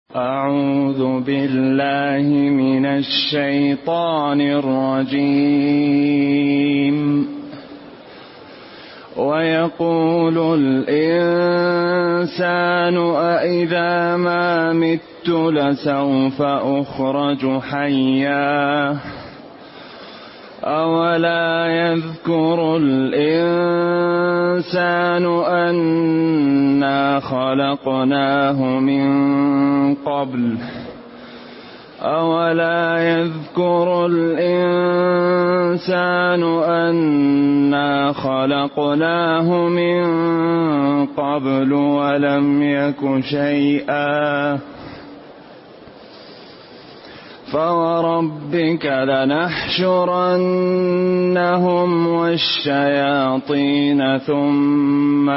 أعوذ بالله من الشيطان الرجيم. ويقول الإنسان أإذا ما مت لسوف أخرج حيا أولا يذكر الإنسان أنا خلقناه من قبل ولم يك شيئا فوربك لنحشرنهم والشياطين ثم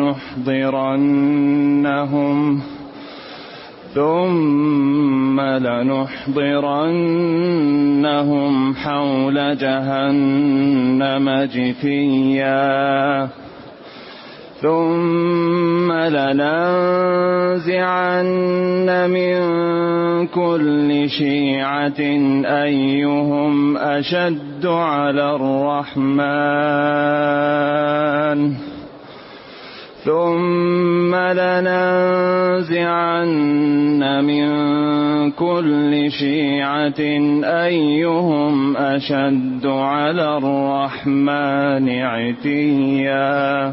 لنحضرنهم حول جهنم جثيا ثم لننزعن من كل شيعة أيهم أشد على الرحمن عتيا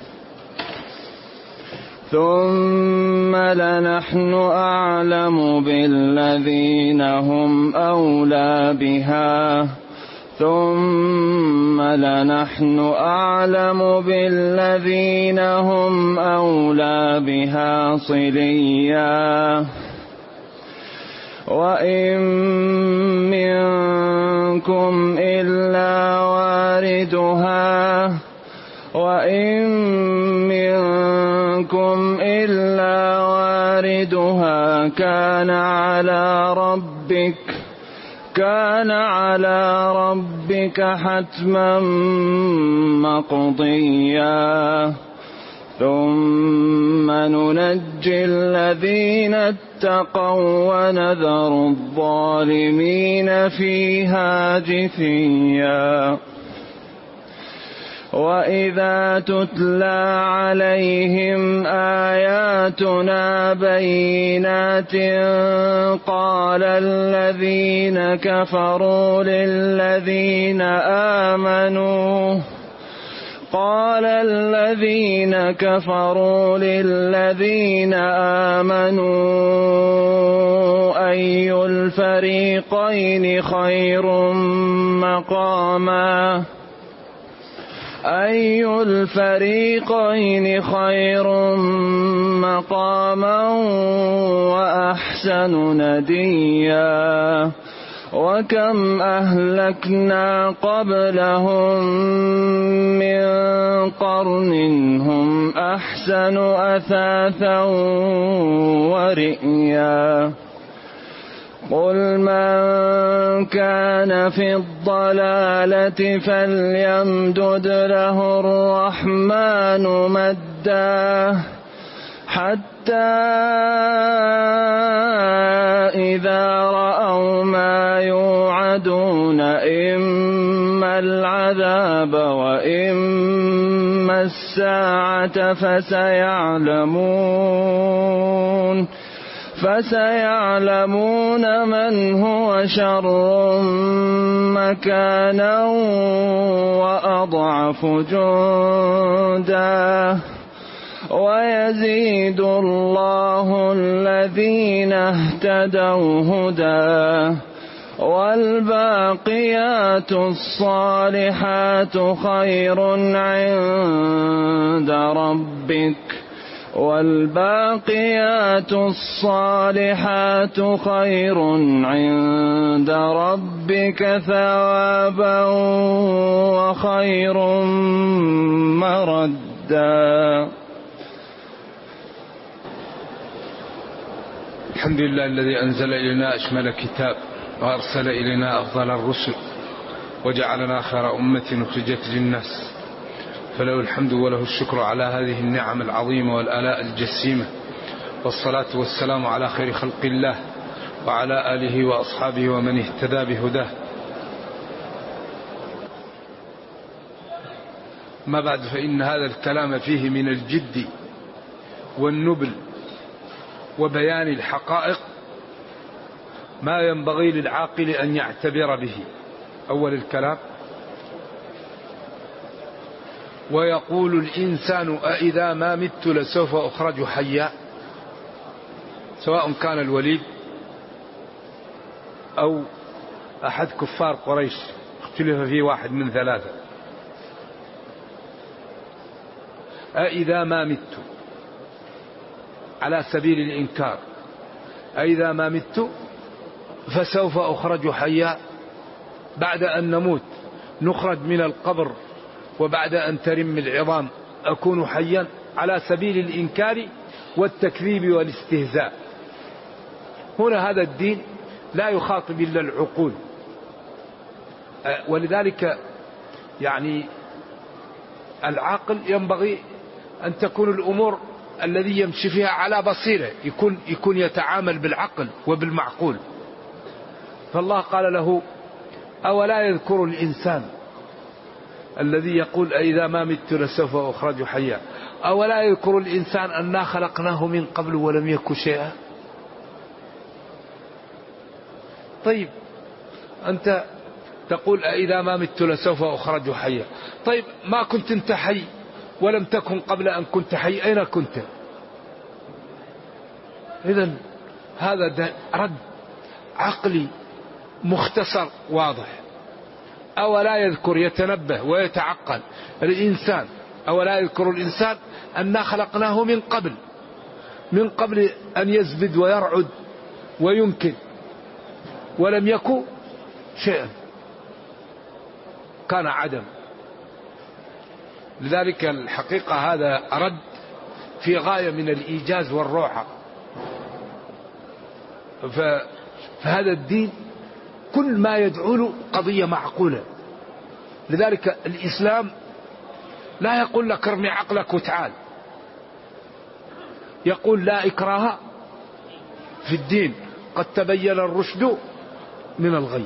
ثم لنحن أعلم بالذين هم أولى بها صليا وإن منكم إلا واردها كان على ربك حتما مقضيا ثم ننجي الذين اتقوا ونذر الظالمين فيها جثيا وإذا تتلى عليهم آياتنا بينات قال الذين كفروا للذين آمنوا أي الفريقين خير مقاما وأحسن نديا وكم أهلكنا قبلهم من قرن هم أحسن أثاثا ورئيا قل من كان في الضلالة فليمدد له الرحمن مدا حتى إذا رأوا ما يوعدون إما العذاب وإما الساعة فسيعلمون من هو شر مكانا وأضعف جندا ويزيد الله الذين اهتدوا هدى والباقيات الصالحات خير عند ربك ثوابا وخير مردا. الحمد لله الذي أنزل إلينا أشمل كتاب وأرسل إلينا أفضل الرسل وجعلنا خير أمة أخرجت للناس، فله الحمد وله الشكر على هذه النعم العظيمة والآلاء الجسيمة، والصلاة والسلام على خير خلق الله وعلى آله وأصحابه ومن اهتدى بهداه. ما بعد، فإن هذا الكلام فيه من الجد والنبل وبيان الحقائق ما ينبغي للعاقل أن يعتبر به. أول الكلام: ويقول الإنسان أإذا ما مت لسوف أخرج حيا. سواء كان الوليد أو أحد كفار قريش، اختلف فيه واحد من ثلاثة. أإذا ما مت على سبيل الإنكار، أإذا ما مت فسوف أخرج حيا. بعد أن نموت نخرج من القبر، وبعد أن ترم العظام أكون حيا، على سبيل الإنكار والتكذيب والاستهزاء. هنا هذا الدين لا يخاطب إلا العقول، ولذلك يعني العاقل ينبغي أن تكون الأمور الذي يمشي فيها على بصيرة، يكون يتعامل بالعقل وبالمعقول. فالله قال له: أولا يذكر الإنسان الذي يقول أإذا ما مت لسوف أخرج حيا، أولا يذكر الإنسان أنا خلقناه من قبل ولم يك شيئا. طيب أنت تقول أإذا ما مت لسوف أخرج حيا، طيب ما كنت أنت حي ولم تكن قبل أن كنت حي، أين كنت؟ إذن هذا رد عقلي مختصر واضح. أولا يذكر، يتنبه ويتعقل الإنسان، أولا يذكر الإنسان أنا خلقناه من قبل أن يزبد ويرعد وينكد، ولم يكن شيئا، كان عدم. لذلك الحقيقة هذا رد في غاية من الإيجاز والروعة. فهذا الدين كل ما يدعو له قضية معقولة. لذلك الإسلام لا يقول لك ارمي عقلك وتعال، يقول لا إكراه في الدين، قد تبين الرشد من الغي.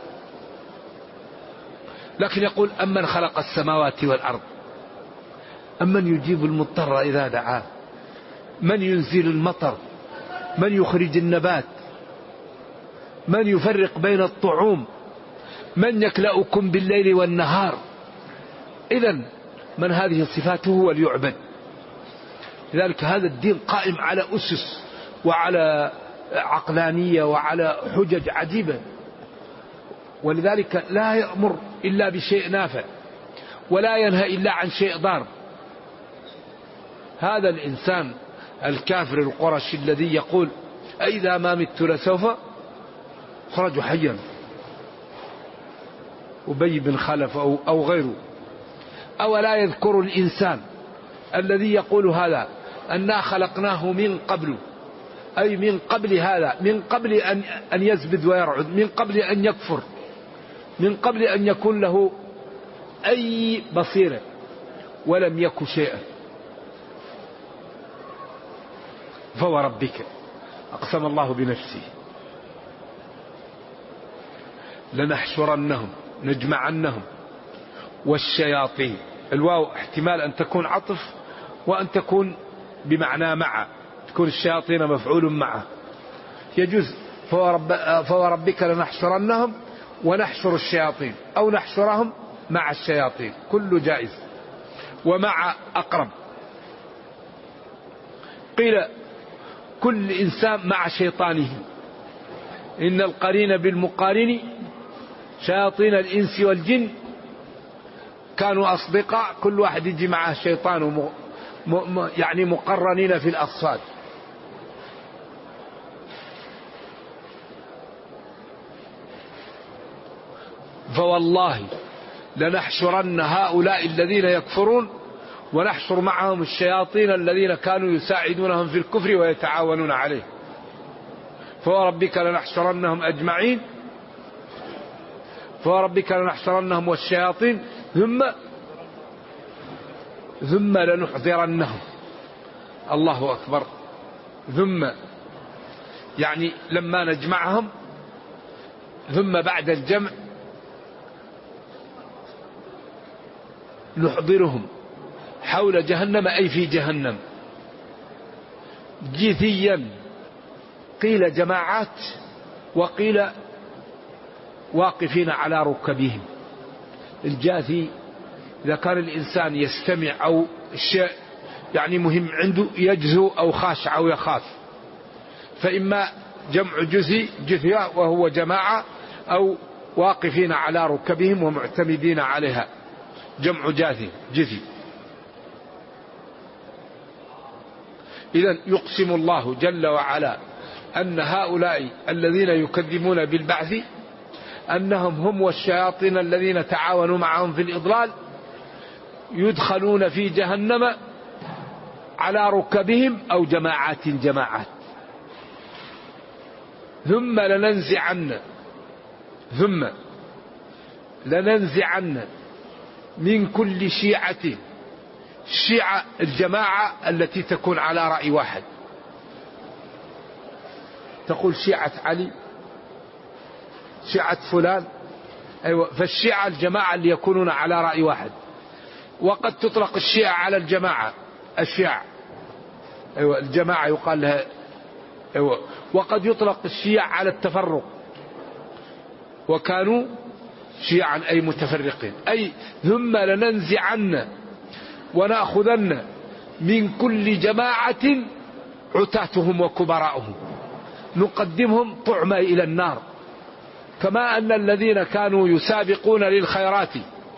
لكن يقول: أمن خلق السماوات والأرض، أمن يجيب المضطر إذا دعاه، من ينزل المطر، من يخرج النبات، من يفرق بين الطعوم، من يكلأكم بالليل والنهار. إذن من هذه صفاته وليعبد. لذلك هذا الدين قائم على أسس وعلى عقلانية وعلى حجج عجيبة. ولذلك لا يأمر إلا بشيء نافع، ولا ينهى إلا عن شيء ضار. هذا الإنسان الكافر القرشي الذي يقول أإذا ما مت لسوف أخرج حيا، أبي بن خلف أو غيره. أولا يذكر الإنسان الذي يقول هذا أنا خلقناه من قبل، أي من قبل هذا، من قبل أن يزبد ويرعد، من قبل أن يكفر، من قبل أن يكون له أي بصيرة، ولم يك شيئا. فوربك، أقسم الله بنفسه، لنحشرنهم، نجمعنهم، والشياطين. الواو احتمال أن تكون عطف وأن تكون بمعنى مع، تكون الشياطين مفعول معه، يجوز. فوربك لنحشرنهم ونحشر الشياطين، أو نحشرهم مع الشياطين، كل جائز. ومع أقرب. قيل كل إنسان مع شيطانه، إن القرين بالمقارن، شياطين الإنس والجن كانوا أصدقاء، كل واحد يجي معه شيطان يعني مقرنين في الأصفاد. فوالله لنحشرن هؤلاء الذين يكفرون ونحشر معهم الشياطين الذين كانوا يساعدونهم في الكفر ويتعاونون عليه. فوربك لنحشرنهم أجمعين، فوربك لنحشرنهم والشياطين ثم لنحضرنهم. الله أكبر. ثم يعني لما نجمعهم ثم بعد الجمع نحضرهم حول جهنم أي في جهنم جثيا، قيل جماعات وقيل واقفين على ركبهم. الجاثي إذا كان الإنسان يستمع أو الشيء يعني مهم عنده يجزو أو خاشع أو يخاف، فإما جمع جثية وهو جماعة، أو واقفين على ركبهم ومعتمدين عليها، جمع جثي. إذن يقسم الله جل وعلا أن هؤلاء الذين يكذبون بالبعث أنهم هم والشياطين الذين تعاونوا معهم في الإضلال يدخلون في جهنم على ركبهم أو جماعات ثم لننزعن من كل شيعة، الشيعة الجماعة التي تكون على رأي واحد، تقول شيعة علي شيعة فلان، أيوة، فالشيعة الجماعة اللي يكونون على رأي واحد. وقد تطلق الشيعة على الجماعة الشيعة، أيوة الجماعة يقال لها، أيوة. وقد يطلق الشيعة على التفرق، وكانوا شيعا أي متفرقين. أي ثم لننزعن ونأخذن من كل جماعة عتاتهم وكبراءهم، نقدمهم طعما إلى النار، كما أن الذين كانوا يسابقون للخيرات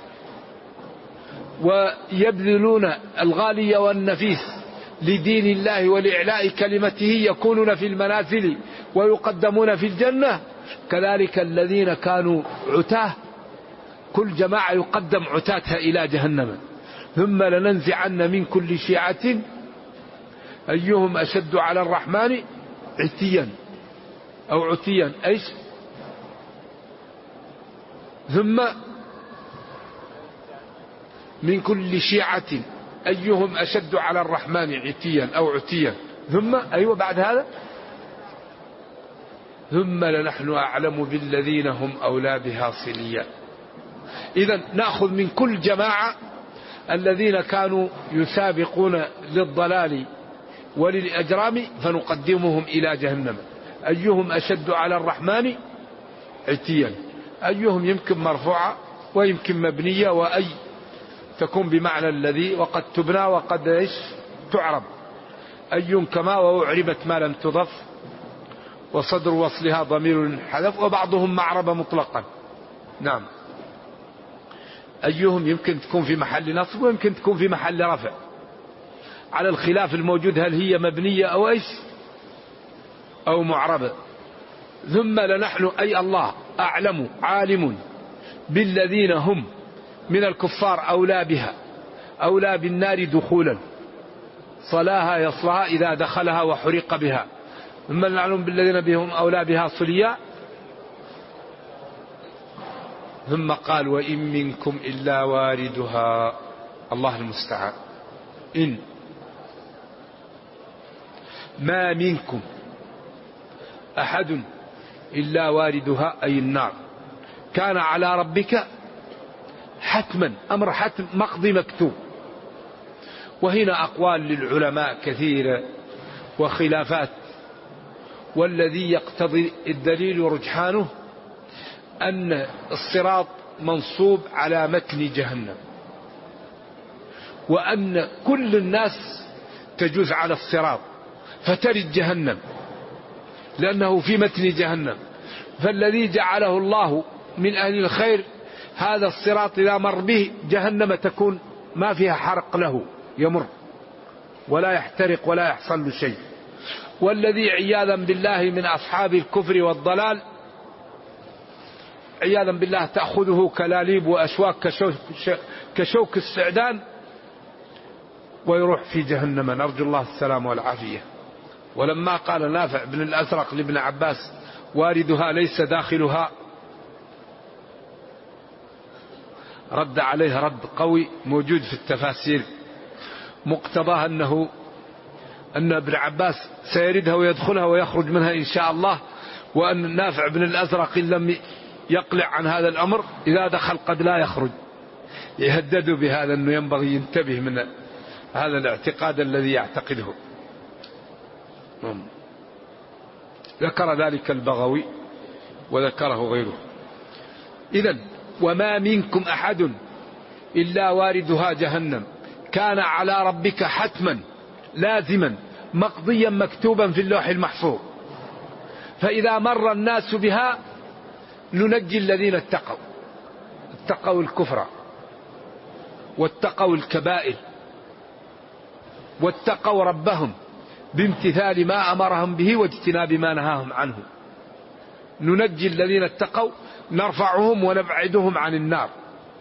ويبذلون الغالي والنفيس لدين الله ولإعلاء كلمته يكونون في المنازل ويقدمون في الجنة، كذلك الذين كانوا عتاه كل جماعة يقدم عتاتها إلى جهنم. ثم لننزعن من كل شيعة أيهم أشد على الرحمن عتيا أو عتيا، أيش؟ ثم من كل شيعة أيهم أشد على الرحمن عتيا أو عتيا، ثم أيوة بعد هذا ثم لنحن أعلم بالذين هم أولى بها صليا. إذن نأخذ من كل جماعة الذين كانوا يسابقون للضلال وللأجرام فنقدمهم إلى جهنم. أيهم أشد على الرحمن عتيا، أيهم يمكن مرفوعة ويمكن مبنية، وأي تكون بمعنى الذي، وقد تبنى وقد إيش تعرب. أي كما وأعربت ما لم تضف، وصدر وصلها ضمير حذف، وبعضهم معرب مطلقا. نعم، أيهم يمكن تكون في محل نصب ويمكن تكون في محل رفع، على الخلاف الموجود هل هي مبنية أو إيش أو معربة. ثم لنحن أي الله أعلم عالم بالذين هم من الكفار أولى بها، أولى بالنار دخولا، صلاها يصلها إذا دخلها وحرق بها. ثم نعلم بالذين بهم أولى بها صليا. ثم قال وإن منكم إلا واردها، الله المستعان. إن ما منكم أحد إلا واردها أي النار، كان على ربك حتما، أمر حتم مقضي مكتوب. وهنا أقوال للعلماء كثيرة وخلافات، والذي يقتضي الدليل ورجحانه أن الصراط منصوب على متن جهنم، وأن كل الناس تجوز على الصراط فترد جهنم لأنه في متن جهنم. فالذي جعله الله من أهل الخير هذا الصراط إذا مر به جهنم تكون ما فيها حرق له، يمر ولا يحترق ولا يحصل له شيء. والذي عياذا بالله من أصحاب الكفر والضلال عياذا بالله تأخذه كلاليب وأشواك كشوك السعدان ويروح في جهنم، نرجو الله السلام والعافية. ولما قال نافع بن الأزرق لابن عباس واردها ليس داخلها، رد عليه رد قوي موجود في التفاسير، مقتضاه أنه أن ابن عباس سيردها ويدخلها ويخرج منها إن شاء الله، وأن نافع بن الأزرق لم يقلع عن هذا الأمر إذا دخل قد لا يخرج. يهددوا بهذا، أنه ينبغي ينتبه من هذا الاعتقاد الذي يعتقده. ذكر ذلك البغوي وذكره غيره. إذن وما منكم أحد إلا واردها جهنم كان على ربك حتما لازما مقضيا مكتوبا في اللوح المحفوظ. فإذا مر الناس بها ننجي الذين اتقوا الكفر واتقوا الكبائر واتقوا ربهم بامتثال ما أمرهم به واجتناب ما نهاهم عنه. ننجي الذين اتقوا، نرفعهم ونبعدهم عن النار،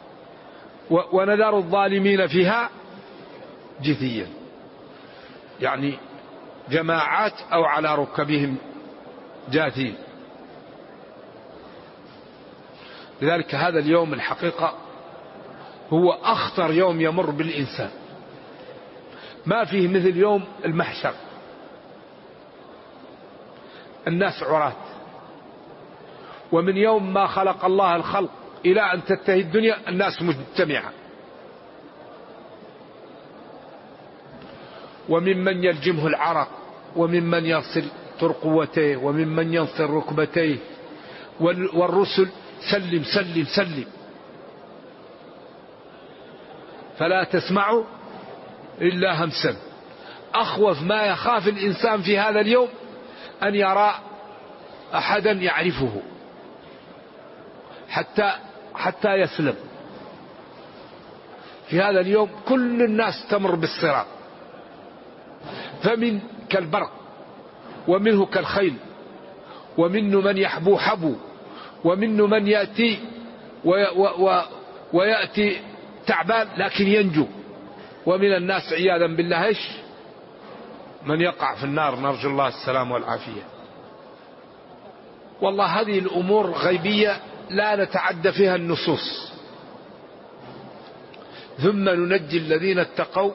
ونذر الظالمين فيها جثيا، يعني جماعات أو على ركبهم جاثين. لذلك هذا اليوم الحقيقة هو أخطر يوم يمر بالإنسان، ما فيه مثل يوم المحشر. الناس عراة، ومن يوم ما خلق الله الخلق إلى أن تنتهي الدنيا الناس مجتمعة، وممن يلجمه العرق، وممن يصل ترقوتيه، وممن ينصر ركبتيه، والرسل سلم سلم سلم، فلا تسمعوا إلا همسا. أخوف ما يخاف الإنسان في هذا اليوم أن يرى أحدا يعرفه حتى يسلم. في هذا اليوم كل الناس تمر بالصراط، فمن كالبرق، ومنه كالخيل، ومنه من يحبو حبو، ومنه من يأتي ويأتي تعبان لكن ينجو، ومن الناس عياذا بالله إيش من يقع في النار، نرجو الله السلام والعافية. والله هذه الأمور غيبية لا نتعدى فيها النصوص. ثم ننجي الذين اتقوا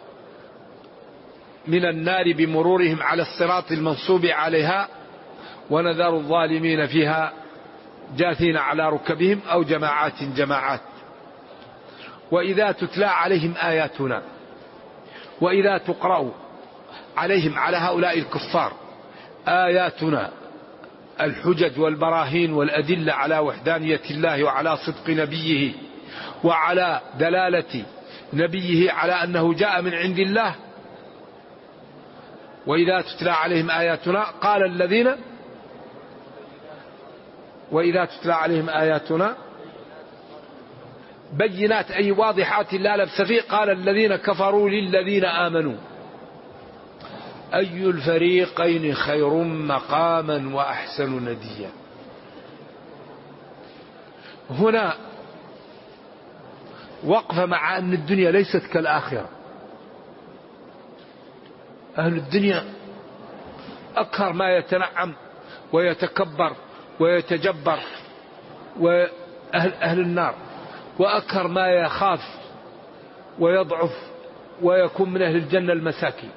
من النار بمرورهم على الصراط المنصوب عليها، ونذر الظالمين فيها جاثين على ركبهم أو جماعات. وإذا تتلى عليهم آياتنا، وإذا تقرأ عليهم على هؤلاء الكفار آياتنا الحجج والبراهين والأدلة على وحدانية الله وعلى صدق نبيه وعلى دلالة نبيه على أنه جاء من عند الله، وإذا تتلى عليهم آياتنا قال الذين، وإذا تتلى عليهم آياتنا بينات أي واضحات لا لبس فيه، قال الذين كفروا للذين آمنوا أي الفريقين خير مقاما وأحسن نديا. هنا وقف مع أن الدنيا ليست كالآخرة. أهل الدنيا أكثر ما يتنعم ويتكبر ويتجبر، وأهل النار وأكثر ما يخاف ويضعف ويكون من أهل الجنة المساكين.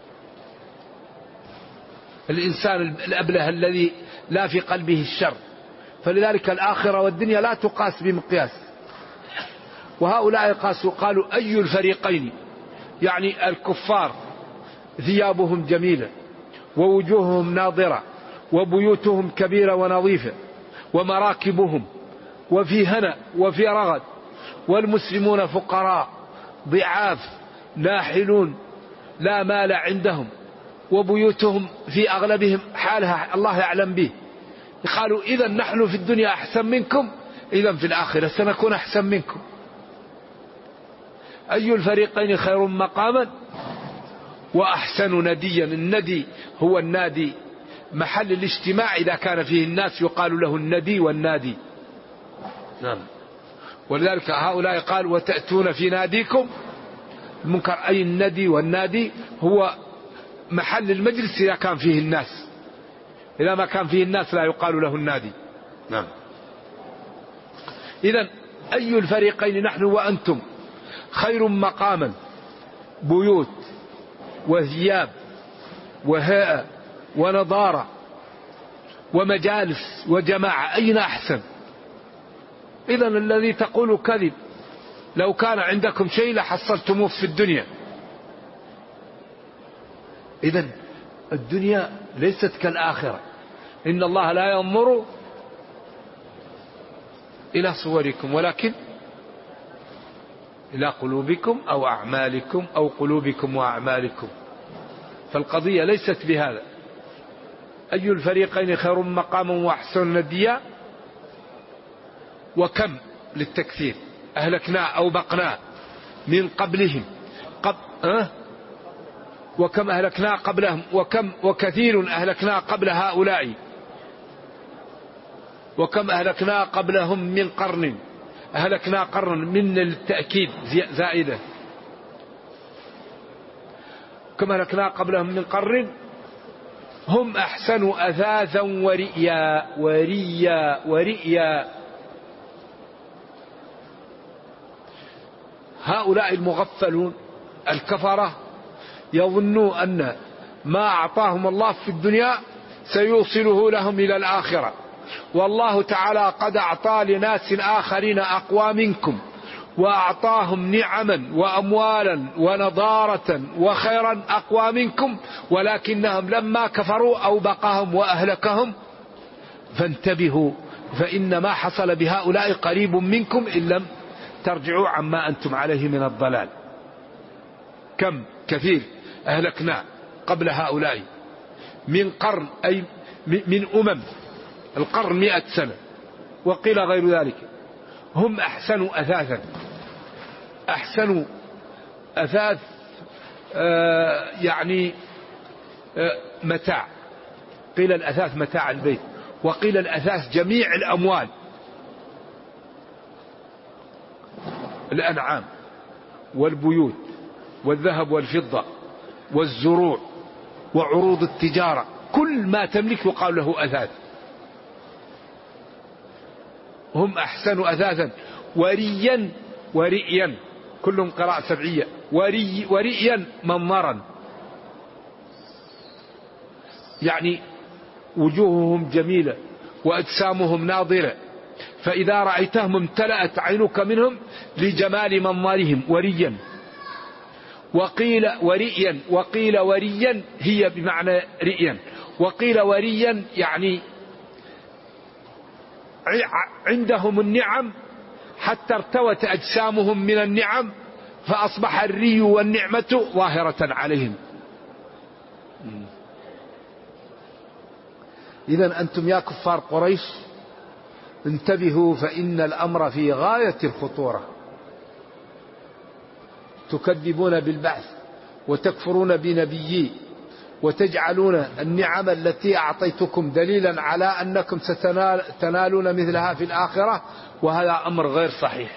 الإنسان الأبله الذي لا في قلبه الشر. فلذلك الآخرة والدنيا لا تقاس بمقياس. وهؤلاء قاسوا قالوا أي الفريقين، يعني الكفار ثيابهم جميلة ووجوههم ناضرة وبيوتهم كبيرة ونظيفة ومراكبهم وفي هنا وفي رغد، والمسلمون فقراء ضعاف ناحلون لا مال عندهم، وبيوتهم في أغلبهم حالها الله يعلم به. قالوا إذا نحن في الدنيا أحسن منكم، إذا في الآخرة سنكون أحسن منكم. أي الفريقين خير مقاما وأحسن نديا. الندي هو النادي، محل الاجتماع إذا كان فيه الناس يقال له الندي والنادي. نعم. ولذلك هؤلاء قال وتأتون في ناديكم المنكر، أي الندي والنادي هو محل المجلس إذا كان فيه الناس، إذا ما كان فيه الناس لا يقال له النادي. نعم. إذن أي الفريقين نحن وأنتم خير مقاما، بيوت وثياب وهاء ونضارة ومجالس وجماعة، أين أحسن؟ إذن الذي تقول كذب. لو كان عندكم شيء لحصلتموه في الدنيا. إذن الدنيا ليست كالآخرة. إن الله لا ينظر إلى صوركم ولكن إلى قلوبكم أو أعمالكم أو قلوبكم وأعمالكم. فالقضية ليست بهذا. أي الفريقين خير مقاما وأحسن نديا. وكم للتكثير أهلكنا أو بقنا من قبلهم وكم أهلكنا قبلهم وكثير أهلكنا قبل هؤلاء وكم أهلكنا قبلهم من قرن. أهلكنا قرن من التأكيد زائدة. كم أهلكنا قبلهم من قرن هم أحسن أثاثا ورئيا. هؤلاء المغفلون الكفرة يظنوا أن ما أعطاهم الله في الدنيا سيوصله لهم إلى الآخرة، والله تعالى قد أعطى لناس آخرين أقوى منكم وأعطاهم نعما وأموالا ونضارة وخيرا أقوى منكم، ولكنهم لما كفروا أوبقهم وأهلكهم. فانتبهوا، فإن ما حصل بهؤلاء قريب منكم إن لم ترجعوا عما أنتم عليه من الضلال. كم كثير أهلكنا قبل هؤلاء من قرن، أي من أمم. القرن 100 سنة وقيل غير ذلك. هم أحسن أثاثا. أحسن أثاث يعني متاع. قيل الأثاث متاع البيت، وقيل الأثاث جميع الأموال، الأنعام والبيوت والذهب والفضة والزروع وعروض التجارة، كل ما تملك يقال له أثاث. هم أحسن أثاثا ورئيا كلهم قراءة سبعية. ورئيا منظرا، يعني وجوههم جميلة وأجسامهم ناضرة، فإذا رأيتهم امتلأت عينك منهم لجمال منظرهم. وريا. وقيل ورئيا وقيل وريا هي بمعنى رئيا، وقيل وريا يعني عندهم النعم حتى ارتوت أجسامهم من النعم فأصبح الري والنعمة ظاهرة عليهم. إذن أنتم يا كفار قريش انتبهوا، فإن الأمر في غاية الخطورة. تكذبون بالبعث وتكفرون بنبيي وتجعلون النعم التي أعطيتكم دليلا على أنكم ستنالون مثلها في الآخرة، وهذا أمر غير صحيح.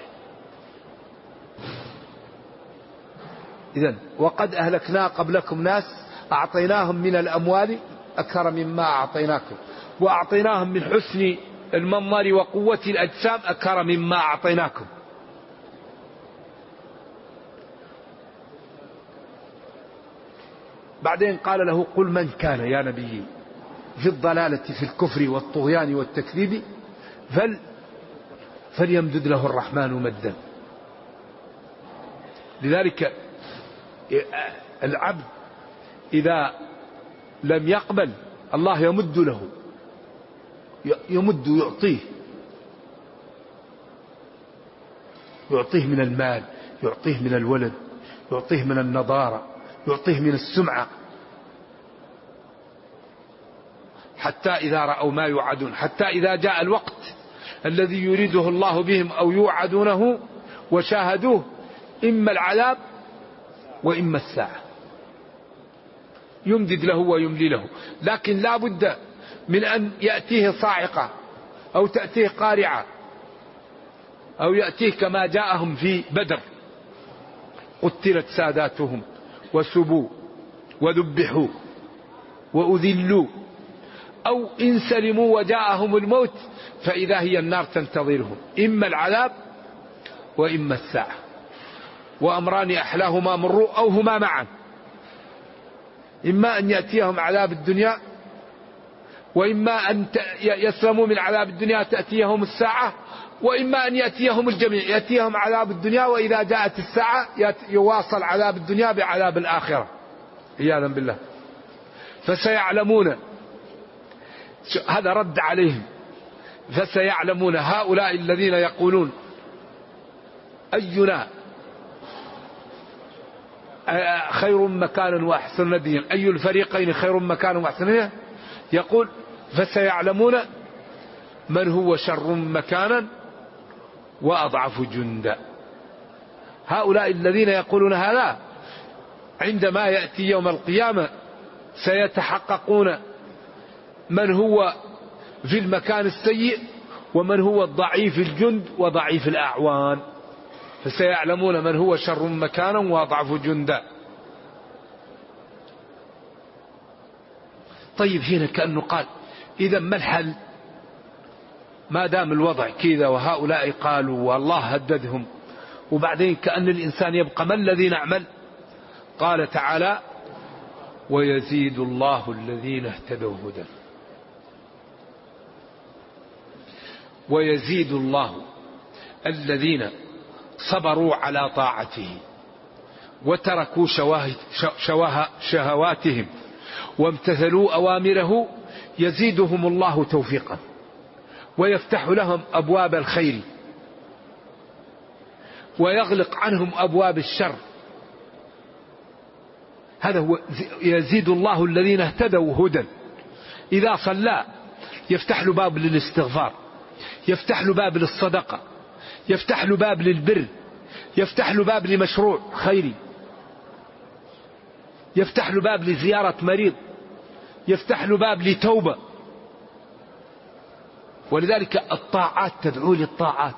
إذن وقد أهلكنا قبلكم ناس أعطيناهم من الأموال أكثر مما أعطيناكم، وأعطيناهم من حسن المنظر وقوة الأجسام أكثر مما أعطيناكم. بعدين قال له قل من كان يا نبي في الضلالة في الكفر والطغيان والتكذيب فليمدد له الرحمن مدا. لذلك العبد إذا لم يقبل الله يمد له، يمد يعطيه من المال، يعطيه من الولد، يعطيه من النضارة، يعطيه من السمعة، حتى إذا رأوا ما يوعدون، حتى إذا جاء الوقت الذي يريده الله بهم أو يوعدونه وشاهدوه، إما العذاب وإما الساعة، يمدد له ويملي له. لكن لا بد من أن يأتيه صاعقة أو تأتيه قارعة أو يأتيه كما جاءهم في بدر، قتلت ساداتهم وسبوا وذبحوا وأذلوا، أو إن سلموا وجاءهم الموت فإذا هي النار تنتظرهم، إما العذاب وإما الساعة، وأمران أحلاهما مروا أو هما معا. إما أن يأتيهم عذاب الدنيا، وإما أن يسلموا من عذاب الدنيا تأتيهم الساعة، وإما أن يأتيهم الجميع، يأتيهم عذاب الدنيا وإذا جاءت الساعة يواصل عذاب الدنيا بعذاب الآخرة عياذا بالله. فسيعلمون، هذا رد عليهم، فسيعلمون هؤلاء الذين يقولون أينا خير مكانا وأحسن نديا، أي الفريقين خير مكانا وأحسن نديا، يقول فسيعلمون من هو شر مكانا وأضعف جندا. هؤلاء الذين يقولون هذا عندما يأتي يوم القيامة سيتحققون من هو في المكان السيء ومن هو الضعيف الجند وضعيف الأعوان، فسيعلمون من هو شر مكانا وأضعف جندا. طيب هنا كأنه قال إذا ما الحل ما دام الوضع كذا وهؤلاء قالوا والله هددهم، وبعدين كأن الإنسان يبقى ما الذي نعمل؟ قال تعالى ويزيد الله الذين اهتدوا هدى. ويزيد الله الذين صبروا على طاعته وتركوا شهواتهم وامتثلوا أوامره، يزيدهم الله توفيقا ويفتح لهم أبواب الخير ويغلق عنهم أبواب الشر. هذا هو يزيد الله الذين اهتدوا هدى. إذا صلى يفتح له باب للاستغفار، يفتح له باب للصدقة، يفتح له باب للبر، يفتح له باب لمشروع خيري، يفتح له باب لزيارة مريض، يفتح له باب لتوبة. ولذلك الطاعات تدعو للطاعات،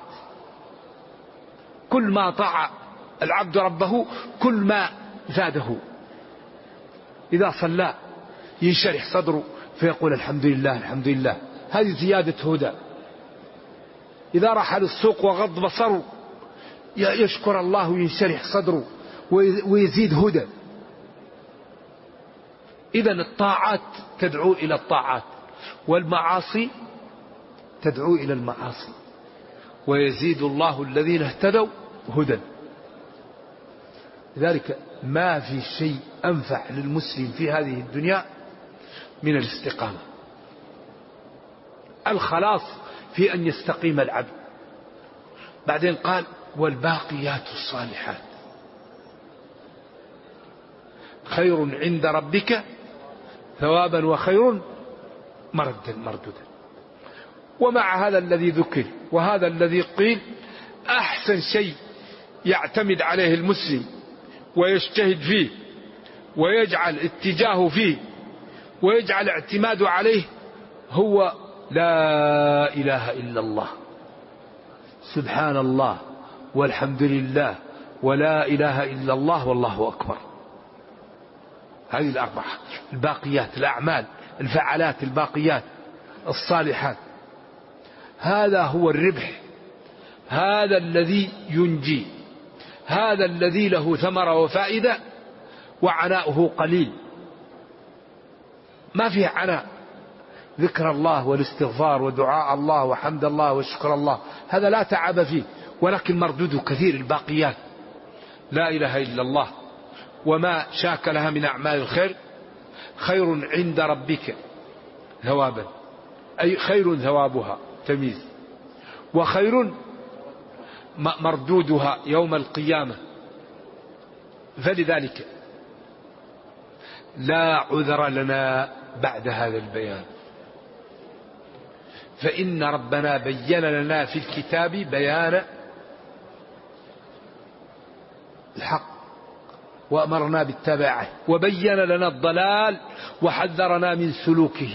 كل ما طاع العبد ربه كل ما زاده. إذا صلى ينشرح صدره فيقول الحمد لله الحمد لله، هذه زيادة هدى. إذا راح للسوق وغض بصره يشكر الله وينشرح صدره ويزيد هدى. إذن الطاعات تدعو إلى الطاعات والمعاصي تدعو إلى المعاصي. ويزيد الله الذين اهتدوا هدى. لذلك ما في شيء أنفع للمسلم في هذه الدنيا من الاستقامة، الخلاص في أن يستقيم العبد. بعدين قال والباقيات الصالحات خير عند ربك ثوابا وخير مرددا. ومع هذا الذي ذكر وهذا الذي قيل، أحسن شيء يعتمد عليه المسلم ويجتهد فيه ويجعل اتجاهه فيه ويجعل اعتماده عليه هو لا إله إلا الله، سبحان الله والحمد لله ولا إله إلا الله والله أكبر. هذه الأربعة الباقيات، الأعمال الفعالات الباقيات الصالحات، هذا هو الربح، هذا الذي ينجي، هذا الذي له ثمرة وفائدة وعناؤه قليل. ما فيه عناء، ذكر الله والاستغفار ودعاء الله وحمد الله وشكر الله، هذا لا تعب فيه، ولكن مردوده كثير. الباقيات لا إله إلا الله وما شاك لها من أعمال الخير خير عند ربك ثوابا، أي خير ثوابها تمييز، وخير مردودها يوم القيامة. فلذلك لا عذر لنا بعد هذا البيان، فإن ربنا بين لنا في الكتاب بيان الحق وأمرنا باتباعه، وبين لنا الضلال وحذرنا من سلوكه،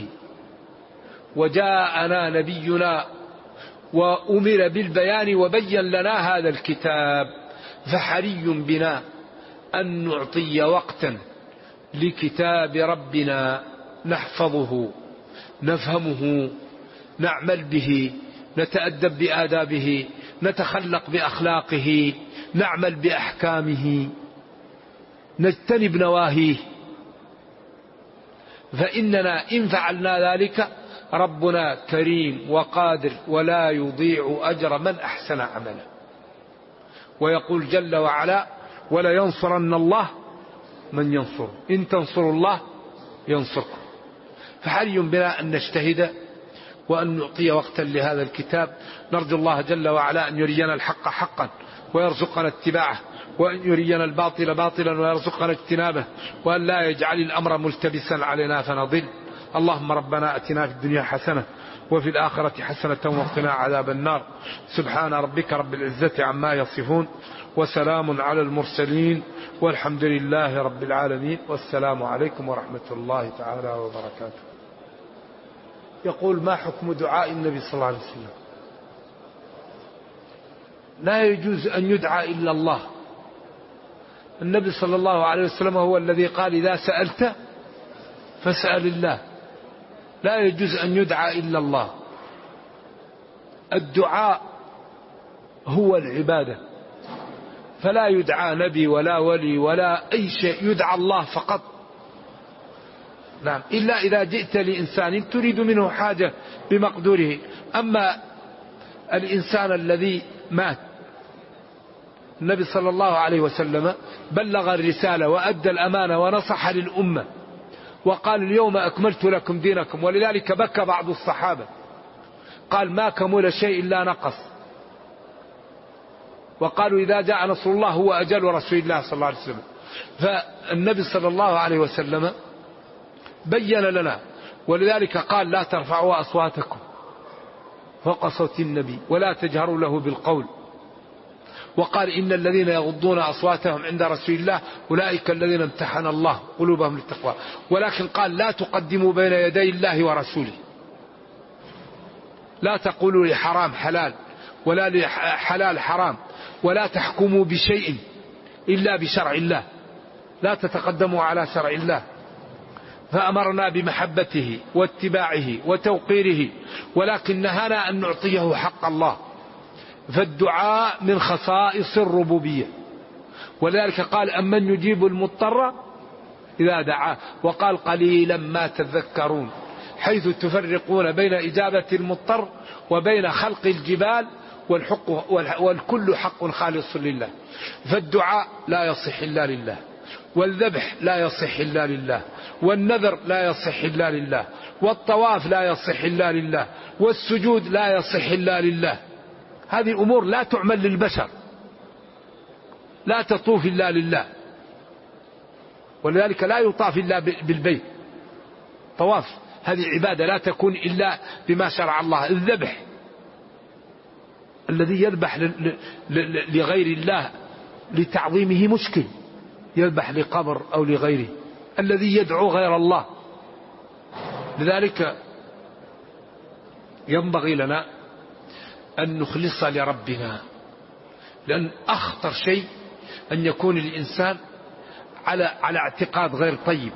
وجاءنا نبينا وأمر بالبيان وبين لنا هذا الكتاب. فحري بنا أن نعطي وقتا لكتاب ربنا نحفظه نفهمه نعمل به نتأدب بآدابه نتخلق بأخلاقه نعمل بأحكامه نجتنب نواهيه. فإننا إن فعلنا ذلك ربنا كريم وقادر ولا يضيع أجر من أحسن عملا. ويقول جل وعلا ولا ينصرن الله من ينصر إن تنصروا الله ينصركم. فحري بنا أن نجتهد وأن نعطي وقتا لهذا الكتاب. نرجو الله جل وعلا أن يرينا الحق حقا ويرزقنا اتباعه، وأن يرينا الباطل باطلا ويرزقنا اجتنابه، وأن لا يجعل الأمر ملتبسا علينا فنضل. اللهم ربنا أتنا في الدنيا حسنة وفي الآخرة حسنة وقنا عذاب النار. سبحان ربك رب العزة عما يصفون وسلام على المرسلين والحمد لله رب العالمين. والسلام عليكم ورحمة الله تعالى وبركاته. يقول ما حكم دعاء النبي صلى الله عليه وسلم؟ لا يجوز أن يدعى إلا الله. النبي صلى الله عليه وسلم هو الذي قال إذا سألت فاسأل الله. لا يجوز أن يدعى إلا الله. الدعاء هو العبادة، فلا يدعى نبي ولا ولي ولا أي شيء، يدعى الله فقط. نعم، إلا إذا جئت لإنسان تريد منه حاجة بمقدوره. أما الإنسان الذي مات، النبي صلى الله عليه وسلم بلغ الرسالة وأدى الأمانة ونصح للأمة وقال اليوم أكملت لكم دينكم، ولذلك بكى بعض الصحابة قال ما كمل شيء إلا نقص، وقالوا إذا جاء نصر الله هو أجل رسول الله صلى الله عليه وسلم. فالنبي صلى الله عليه وسلم بين لنا، ولذلك قال لا ترفعوا أصواتكم فوق صوت النبي ولا تجهروا له بالقول، وقال إن الذين يغضون أصواتهم عند رسول الله أولئك الذين امتحن الله قلوبهم للتقوى. ولكن قال لا تقدموا بين يدي الله ورسوله، لا تقولوا لحرام حلال ولا لحلال حرام، ولا تحكموا بشيء إلا بشرع الله، لا تتقدموا على شرع الله. فأمرنا بمحبته واتباعه وتوقيره، ولكن نهانا أن نعطيه حق الله. فالدعاء من خصائص الربوبية، ولذلك قال أمن يجيب المضطر إذا دعاه، وقال قليلا ما تذكرون، حيث تفرقون بين إجابة المضطر وبين خلق الجبال والكل حق خالص لله. فالدعاء لا يصح إلا لله، والذبح لا يصح إلا لله، والنذر لا يصح إلا لله، والطواف لا يصح إلا لله، والسجود لا يصح إلا لله. هذه أمور لا تعمل للبشر، لا تطوف إلا لله، ولذلك لا يطاف إلا بالبيت. طواف هذه عبادة لا تكون إلا بما شرع الله. الذبح الذي يذبح لغير الله لتعظيمه مشكل، يذبح لقبر أو لغيره، الذي يدعو غير الله. لذلك ينبغي لنا أن نخلص لربنا، لأن أخطر شيء أن يكون الإنسان على اعتقاد غير طيب.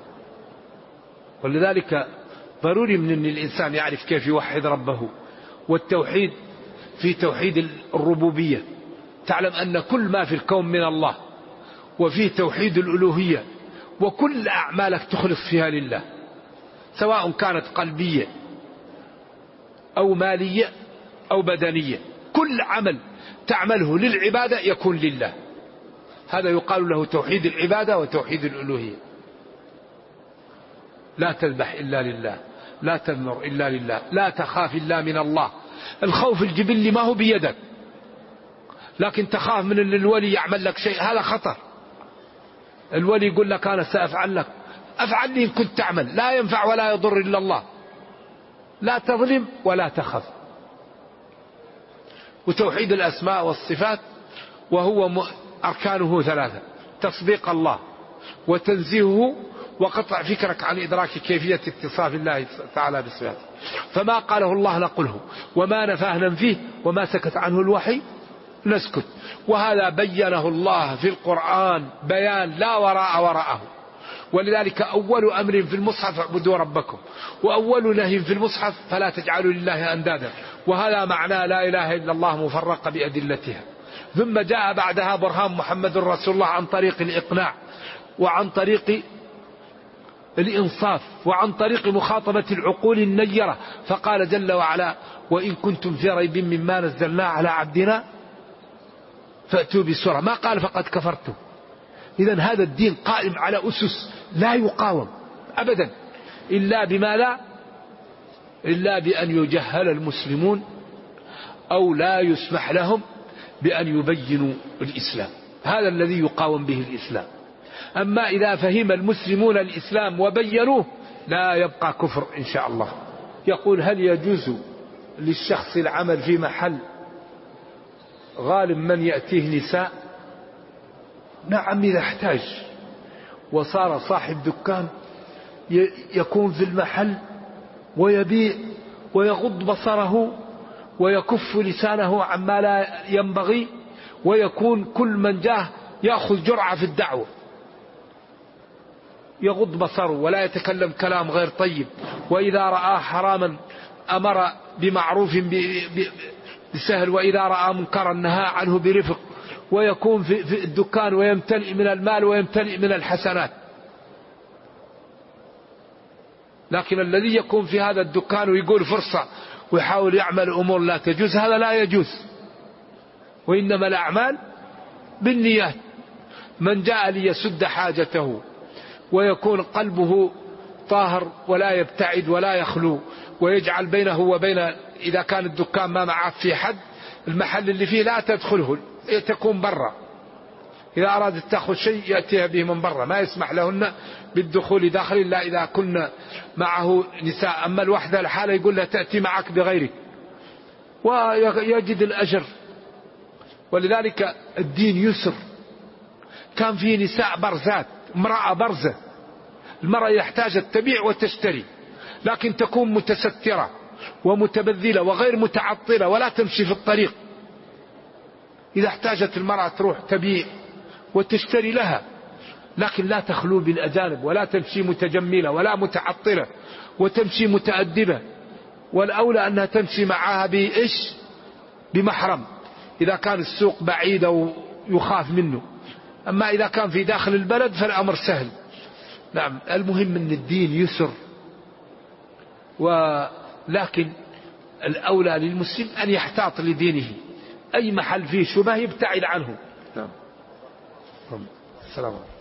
ولذلك ضروري من أن الإنسان يعرف كيف يوحد ربه. والتوحيد في توحيد الربوبية تعلم أن كل ما في الكون من الله، وفيه توحيد الألوهية، وكل أعمالك تخلص فيها لله، سواء كانت قلبية أو مالية أو بدنية. كل عمل تعمله للعبادة يكون لله. هذا يقال له توحيد العبادة وتوحيد الألوهية. لا تذبح إلا لله، لا تنذر إلا لله، لا تخاف إلا من الله. الخوف الجبلي ما هو بيدك، لكن تخاف من الولي يعمل لك شيء، هذا خطر. الولي يقول لك أنا سأفعل لك، أفعل لي إن كنت تعمل، لا ينفع ولا يضر إلا الله. لا تظلم ولا تخف. وتوحيد الأسماء والصفات وهو أركانه ثلاثة: تصديق الله وتنزيهه وقطع فكرك عن إدراك كيفية اتصاف الله تعالى بصفاته. فما قاله الله نقله، وما نفاه ننفيه، وما سكت عنه الوحي نسكت. وهذا بينه الله في القرآن بيان لا وراءه. ولذلك أول أمر في المصحف اعبدوا ربكم، وأول نهي في المصحف فلا تجعلوا لله أندادا. وهذا معنى لا إله إلا الله مفرقة بأدلتها. ثم جاء بعدها برهان محمد رسول الله عن طريق الإقناع وعن طريق الإنصاف وعن طريق مخاطبة العقول النيرة. فقال جل وعلا: وإن كنتم في ريب مما نزلنا على عبدنا فأتوا بسورة. ما قال فقد كفرتم. إذن هذا الدين قائم على أسس لا يقاوم أبدا إلا بما لا، إلا بأن يجهل المسلمون أو لا يسمح لهم بأن يبينوا الإسلام. هذا الذي يقاوم به الإسلام. أما إذا فهم المسلمون الإسلام وبينوه لا يبقى كفر إن شاء الله. يقول: هل يجوز للشخص العمل في محل غالب من يأتيه نساء؟ نعم، إذا احتاج وصار صاحب دكان يكون في المحل ويبيع ويغض بصره ويكف لسانه عما لا ينبغي، ويكون كل من جاه يأخذ جرعة في الدعوة، يغض بصره ولا يتكلم كلام غير طيب، وإذا رأى حراما أمر بمعروف بسهل، وإذا رأى منكرا نهى عنه برفق، ويكون في الدكان ويمتلئ من المال ويمتلئ من الحسنات. لكن الذي يكون في هذا الدكان ويقول فرصة ويحاول يعمل أمور لا تجوز، هذا لا يجوز. وإنما الأعمال بالنيات. من جاء ليسد حاجته ويكون قلبه طاهر ولا يبتعد ولا يخلو، ويجعل بينه وبين، إذا كان الدكان ما معه في حد، المحل اللي فيه لا تدخله، تكون برا. إذا أرادت تأخذ شيء يأتيها به من برا، ما يسمح لهن بالدخول داخل إلا إذا كنا معه نساء. أما الوحدة الحالة يقول لها تأتي معك بغيرك ويجد الأجر. ولذلك الدين يسر. كان فيه نساء برزات، امرأة برزة، المرأة يحتاج تبيع وتشتري، لكن تكون متسترة ومتبذلة وغير متعطلة ولا تمشي في الطريق. إذا احتاجت المرأة تروح تبيع وتشتري لها، لكن لا تخلو بالأجانب، ولا تمشي متجملة ولا متعطلة، وتمشي متأدبة. والأولى أنها تمشي معها بمحرم إذا كان السوق بعيد ويخاف منه. أما إذا كان في داخل البلد فالأمر سهل. نعم، المهم أن الدين يسر، ولكن الأولى للمسلم أن يحتاط لدينه. أي محل فيه شبه يبتعد عنه. نعم. السلام عليكم.